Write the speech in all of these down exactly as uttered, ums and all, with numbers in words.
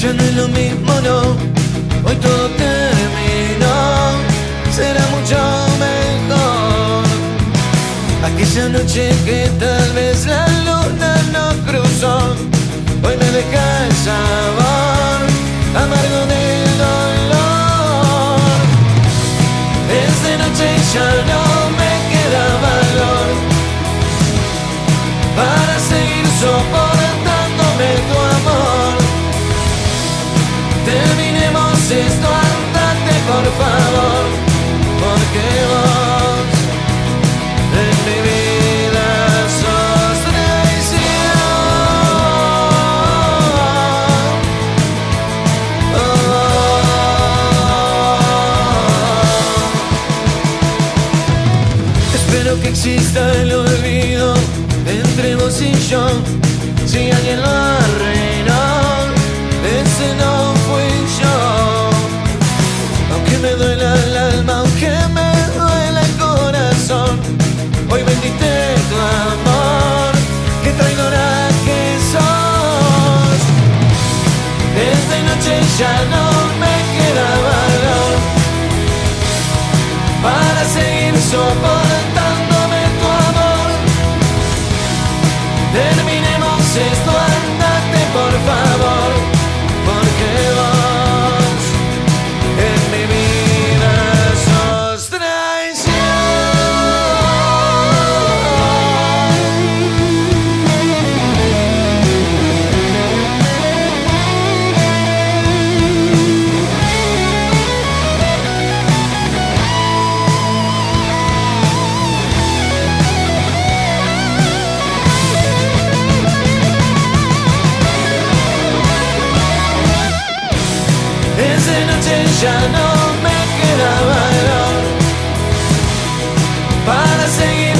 Ya no es lo mismo, no. Hoy todo terminó. Será mucho mejor. Aquella noche que tal vez la luna no cruzó, hoy me deja el sabor amargo del dolor. Es de noche y ya no me queda valor para seguir soportándome tu amor. Terminemos esto, andate por favor, porque vos en mi vida sos traición. Oh, oh. Espero que exista el olvido entre vos y yo. Si alguien lo arruinó, ese no fui yo. Aunque me duela el alma, aunque me duela el corazón, hoy bendite tu amor, que traidora que sos. Desde noche ya no me queda valor para seguir soportándome tu amor. Terminemos esto, andate por favor, porque vos en mi vida sos Desde noche ya no me queda valor para seguir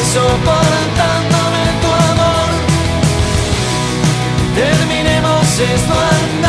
soportándome tu amor. Terminemos esto, anda.